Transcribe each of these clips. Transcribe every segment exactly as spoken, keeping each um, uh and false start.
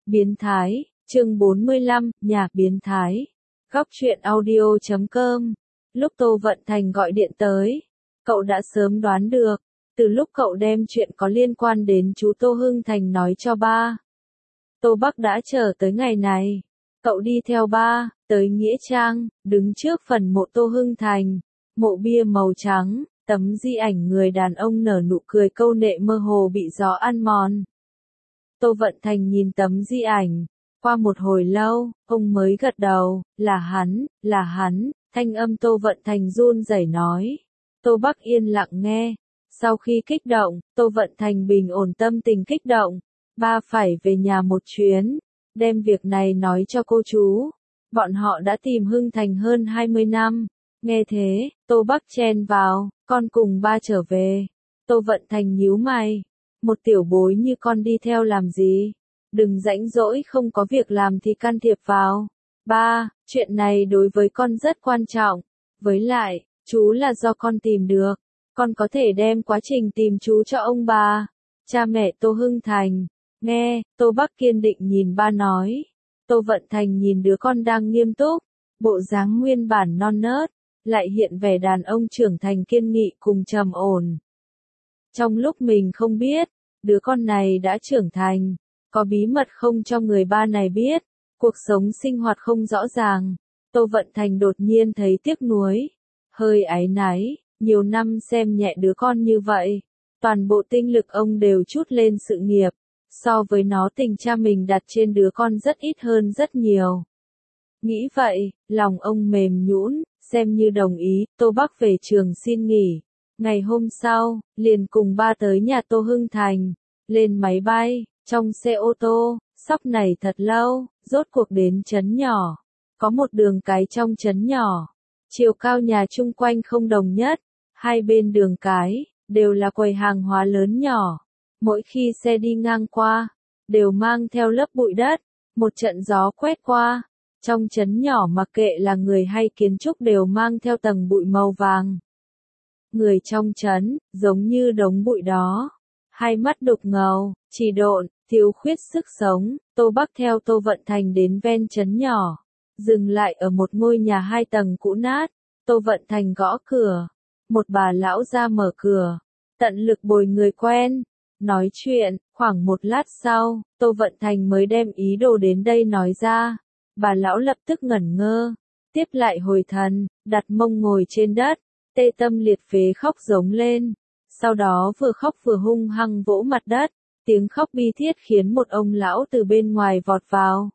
Biến thái, chương bốn mươi lăm, nhà biến thái. Góc truyện audio chấm com. Lúc Tô Vận Thành gọi điện tới, cậu đã sớm đoán được, từ lúc cậu đem chuyện có liên quan đến chú Tô Hưng Thành nói cho ba. Tô Bắc đã chờ tới ngày này. Cậu đi theo ba, tới Nghĩa Trang, đứng trước phần mộ Tô Hưng Thành, mộ bia màu trắng, tấm di ảnh người đàn ông nở nụ cười câu nệ mơ hồ bị gió ăn mòn. Tô Vận Thành nhìn tấm di ảnh, qua một hồi lâu, ông mới gật đầu, là hắn, là hắn, thanh âm Tô Vận Thành run rẩy nói. Tô Bắc yên lặng nghe, sau khi kích động, Tô Vận Thành bình ổn tâm tình kích động, ba phải về nhà một chuyến, đem việc này nói cho cô chú. Bọn họ đã tìm Hưng Thành hơn hai mươi năm, nghe thế, Tô Bắc chen vào, con cùng ba trở về. Tô Vận Thành nhíu mày. Một tiểu bối như con đi theo làm gì? Đừng rãnh rỗi không có việc làm thì can thiệp vào. Ba, chuyện này đối với con rất quan trọng. Với lại, chú là do con tìm được. Con có thể đem quá trình tìm chú cho ông bà. Cha mẹ Tô Hưng Thành. Nghe, Tô Bắc kiên định nhìn ba nói. Tô Vận Thành nhìn đứa con đang nghiêm túc. Bộ dáng nguyên bản non nớt. Lại hiện vẻ đàn ông trưởng thành kiên nghị cùng trầm ổn. Trong lúc mình không biết, đứa con này đã trưởng thành, có bí mật không cho người ba này biết, cuộc sống sinh hoạt không rõ ràng. Tô Vận Thành đột nhiên thấy tiếc nuối, hơi áy náy, nhiều năm xem nhẹ đứa con như vậy, toàn bộ tinh lực ông đều trút lên sự nghiệp, so với nó tình cha mình đặt trên đứa con rất ít hơn rất nhiều. Nghĩ vậy, lòng ông mềm nhũn, xem như đồng ý, Tô Bắc về trường xin nghỉ. Ngày hôm sau, liền cùng ba tới nhà Tô Hưng Thành, lên máy bay, trong xe ô tô, sóc này thật lâu, rốt cuộc đến trấn nhỏ. Có một đường cái trong trấn nhỏ, chiều cao nhà chung quanh không đồng nhất, hai bên đường cái, đều là quầy hàng hóa lớn nhỏ. Mỗi khi xe đi ngang qua, đều mang theo lớp bụi đất, một trận gió quét qua. Trong trấn nhỏ mặc kệ là người hay kiến trúc đều mang theo tầng bụi màu vàng. Người trong trấn, giống như đống bụi đó, hai mắt đục ngầu, chỉ độn, thiếu khuyết sức sống. Tô Bắc theo Tô Vận Thành đến ven trấn nhỏ, dừng lại ở một ngôi nhà hai tầng cũ nát. Tô Vận Thành gõ cửa, một bà lão ra mở cửa, tận lực bồi người quen, nói chuyện. Khoảng một lát sau, Tô Vận Thành mới đem ý đồ đến đây nói ra. Bà lão lập tức ngẩn ngơ, tiếp lại hồi thần, đặt mông ngồi trên đất, tê tâm liệt phế khóc giống lên, sau đó vừa khóc vừa hung hăng vỗ mặt đất, tiếng khóc bi thiết khiến một ông lão từ bên ngoài vọt vào.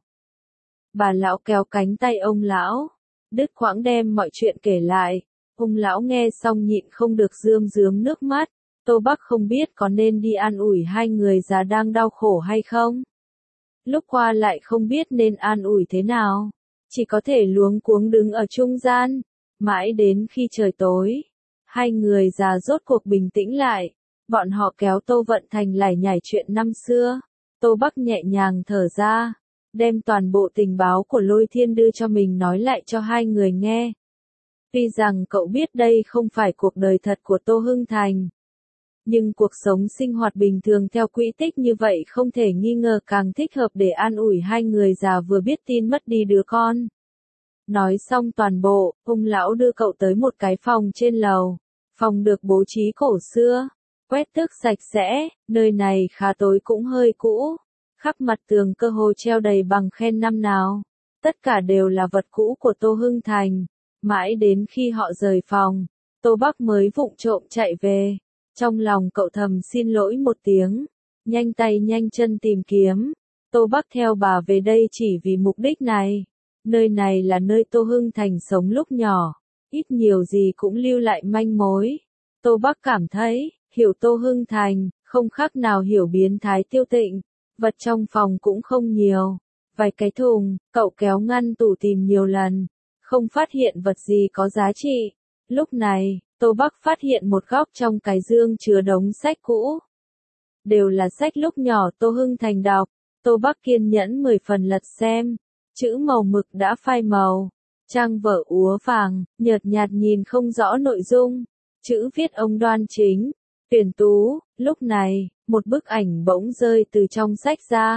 Bà lão kéo cánh tay ông lão, đứt quãng đem mọi chuyện kể lại. Ông lão nghe xong nhịn không được rơm rớm nước mắt. Tô Bắc không biết có nên đi an ủi hai người già đang đau khổ hay không. Lúc qua lại không biết nên an ủi thế nào, chỉ có thể luống cuống đứng ở trung gian. Mãi đến khi trời tối, hai người già rốt cuộc bình tĩnh lại, bọn họ kéo Tô Vận Thành lải nhải chuyện năm xưa. Tô Bắc nhẹ nhàng thở ra, đem toàn bộ tình báo của Lôi Thiên đưa cho mình nói lại cho hai người nghe. Tuy rằng cậu biết đây không phải cuộc đời thật của Tô Hưng Thành, nhưng cuộc sống sinh hoạt bình thường theo quỹ tích như vậy không thể nghi ngờ càng thích hợp để an ủi hai người già vừa biết tin mất đi đứa con. Nói xong toàn bộ, ông lão đưa cậu tới một cái phòng trên lầu. Phòng được bố trí cổ xưa, quét tước sạch sẽ, nơi này khá tối cũng hơi cũ. Khắp mặt tường cơ hồ treo đầy bằng khen năm nào. Tất cả đều là vật cũ của Tô Hưng Thành. Mãi đến khi họ rời phòng, Tô Bắc mới vụng trộm chạy về. Trong lòng cậu thầm xin lỗi một tiếng, nhanh tay nhanh chân tìm kiếm. Tô Bắc theo bà về đây chỉ vì mục đích này. Nơi này là nơi Tô Hưng Thành sống lúc nhỏ, ít nhiều gì cũng lưu lại manh mối. Tô Bắc cảm thấy, hiểu Tô Hưng Thành, không khác nào hiểu biến thái Tiêu Tịnh. Vật trong phòng cũng không nhiều, vài cái thùng, cậu kéo ngăn tủ tìm nhiều lần, không phát hiện vật gì có giá trị. Lúc này, Tô Bắc phát hiện một góc trong cái dương chứa đống sách cũ. Đều là sách lúc nhỏ Tô Hưng Thành đọc. Tô Bắc kiên nhẫn mười phần lật xem. Chữ màu mực đã phai màu, trang vở úa vàng, nhợt nhạt nhìn không rõ nội dung, chữ viết ông đoan chính, tuyển tú. Lúc này, một bức ảnh bỗng rơi từ trong sách ra,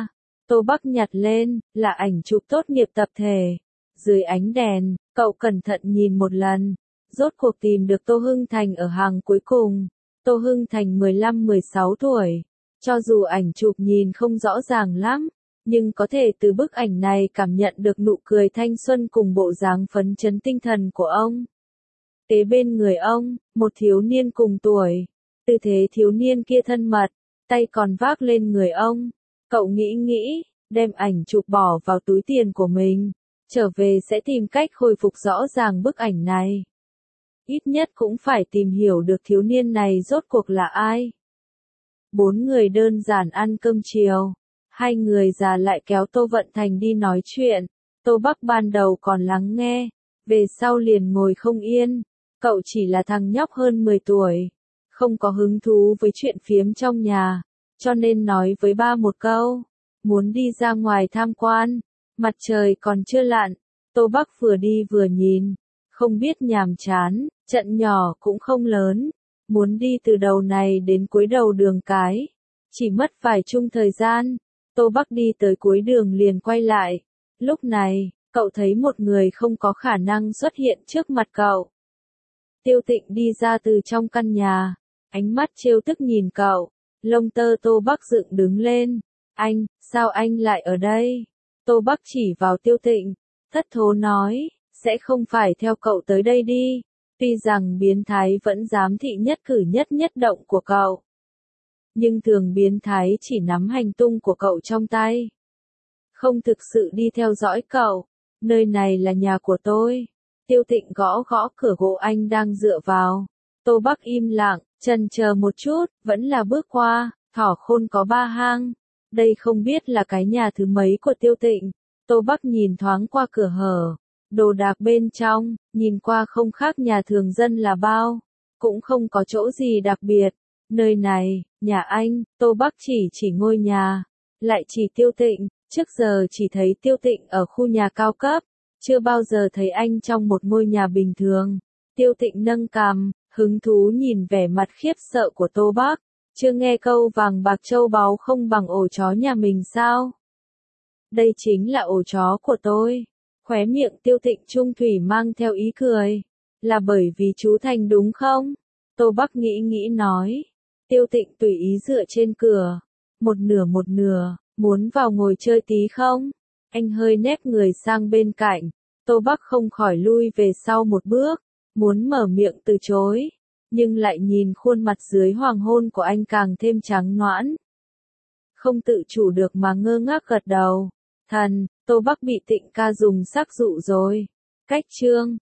Tô Bắc nhặt lên, là ảnh chụp tốt nghiệp tập thể. Dưới ánh đèn, cậu cẩn thận nhìn một lần. Rốt cuộc tìm được Tô Hưng Thành ở hàng cuối cùng. Tô Hưng Thành mười lăm mười sáu tuổi. Cho dù ảnh chụp nhìn không rõ ràng lắm, nhưng có thể từ bức ảnh này cảm nhận được nụ cười thanh xuân cùng bộ dáng phấn chấn tinh thần của ông. Kế bên người ông, một thiếu niên cùng tuổi. Tư thế thiếu niên kia thân mật, tay còn vác lên người ông. Cậu nghĩ nghĩ, đem ảnh chụp bỏ vào túi tiền của mình. Trở về sẽ tìm cách hồi phục rõ ràng bức ảnh này. Ít nhất cũng phải tìm hiểu được thiếu niên này rốt cuộc là ai. Bốn người đơn giản ăn cơm chiều. Hai người già lại kéo Tô Vận Thành đi nói chuyện. Tô Bắc ban đầu còn lắng nghe, về sau liền ngồi không yên. Cậu chỉ là thằng nhóc hơn mười tuổi, không có hứng thú với chuyện phiếm trong nhà, cho nên nói với ba một câu, muốn đi ra ngoài tham quan. Mặt trời còn chưa lặn, Tô Bắc vừa đi vừa nhìn, không biết nhàm chán, trận nhỏ cũng không lớn, muốn đi từ đầu này đến cuối đầu đường cái, chỉ mất vài chung thời gian. Tô Bắc đi tới cuối đường liền quay lại, lúc này, cậu thấy một người không có khả năng xuất hiện trước mặt cậu. Tiêu Tịnh đi ra từ trong căn nhà, ánh mắt trêu tức nhìn cậu, lông tơ Tô Bắc dựng đứng lên. Anh, sao anh lại ở đây? Tô Bắc chỉ vào Tiêu Tịnh, thất thố nói, sẽ không phải theo cậu tới đây đi. Tuy rằng biến thái vẫn dám thị nhất cử nhất nhất động của cậu, nhưng thường biến thái chỉ nắm hành tung của cậu trong tay, không thực sự đi theo dõi cậu. Nơi này là nhà của tôi. Tiêu Tịnh gõ gõ cửa gỗ anh đang dựa vào. Tô Bắc im lặng, chần chờ một chút, vẫn là bước qua. Thỏ khôn có ba hang. Đây không biết là cái nhà thứ mấy của Tiêu Tịnh. Tô Bắc nhìn thoáng qua cửa hở, đồ đạc bên trong, nhìn qua không khác nhà thường dân là bao, cũng không có chỗ gì đặc biệt. Nơi này, nhà anh. Tô Bắc chỉ chỉ ngôi nhà, lại chỉ Tiêu Tịnh. Trước giờ chỉ thấy Tiêu Tịnh ở khu nhà cao cấp, chưa bao giờ thấy anh trong một ngôi nhà bình thường. Tiêu Tịnh nâng cằm, hứng thú nhìn vẻ mặt khiếp sợ của Tô Bắc. Chưa nghe câu vàng bạc châu báu không bằng ổ chó nhà mình sao? Đây chính là ổ chó của tôi. Khóe miệng Tiêu Tịnh trung thủy mang theo ý cười. Là bởi vì chú Thành đúng không? Tô Bắc nghĩ nghĩ nói. Tiêu Tịnh tùy ý dựa trên cửa. Một nửa một nửa, muốn vào ngồi chơi tí không? Anh hơi nép người sang bên cạnh. Tô Bắc không khỏi lui về sau một bước, muốn mở miệng từ chối, nhưng lại nhìn khuôn mặt dưới hoàng hôn của anh càng thêm trắng nõn. Không tự chủ được mà ngơ ngác gật đầu. Thần, Tô Bắc bị Tịnh ca dùng sắc dụ rồi. Cách chương